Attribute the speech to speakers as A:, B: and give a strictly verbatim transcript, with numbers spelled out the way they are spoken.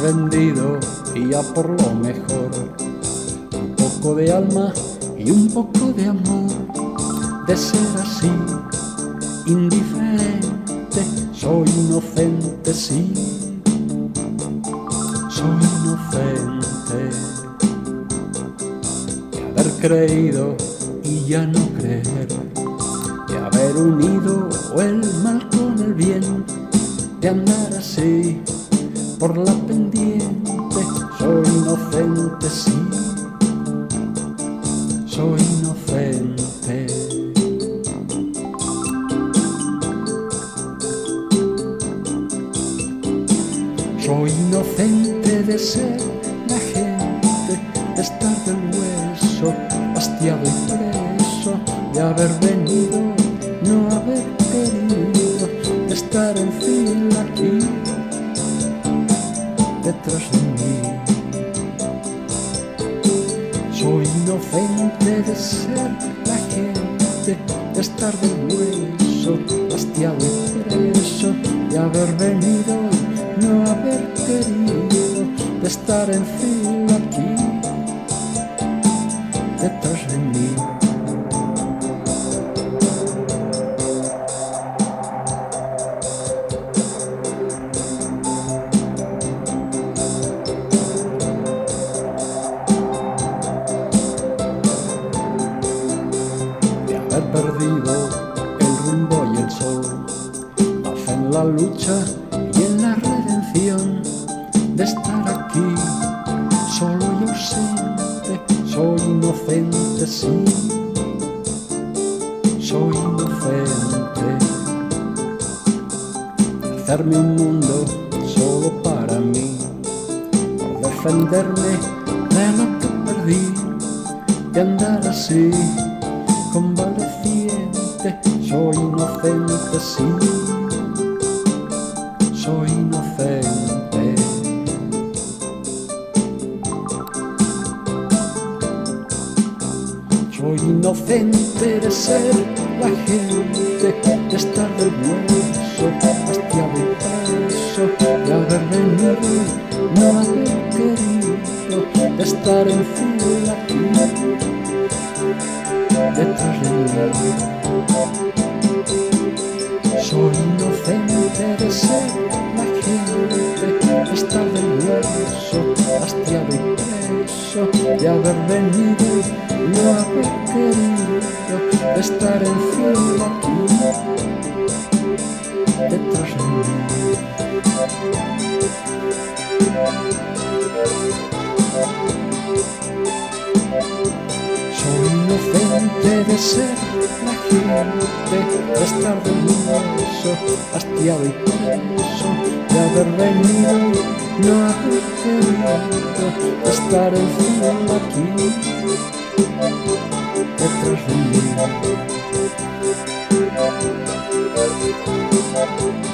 A: vendido y ya por lo mejor, un poco de alma y un poco de amor, de ser así, indiferente, soy inocente, sí, soy inocente, de haber creído y ya no creer, de haber unido el mal con el bien, de andar así por la pendiente, soy inocente, sí, soy inocente. Soy inocente de ser la gente, de estar del hueso, hastiado y preso, de haber venido, no haber querido, de estar en fila aquí, detrás de mí. Soy inocente de ser la gente, de estar del hueso, hastiado y preso, de haber venido, no haber querido, de estar en fila aquí, detrás de mí. De haber perdido el rumbo y el sol, la fe en la lucha y en la redención, de estar aquí solo y ausente, soy inocente, sí, soy inocente, de hacerme un mundo solo para mí, por defenderme de lo que perdí, de andar así convaleciente, soy inocente, sí, soy inocente. Soy inocente de ser la gente, de estar del hueso, hastiado y preso, de haber venido, no haber querido, de estar en fila aquí, detrás de mí. Soy inocente de ser la gente, de estar del hueso, hastiado y preso, de haber venido, no haber querido, de estar en fila aquí, detrás de mí. Soy inocente de ser la gente, de estar del hueso, hastiado y preso, de haber venido, no haber querido, de estar en fila aquí, detrás de mí.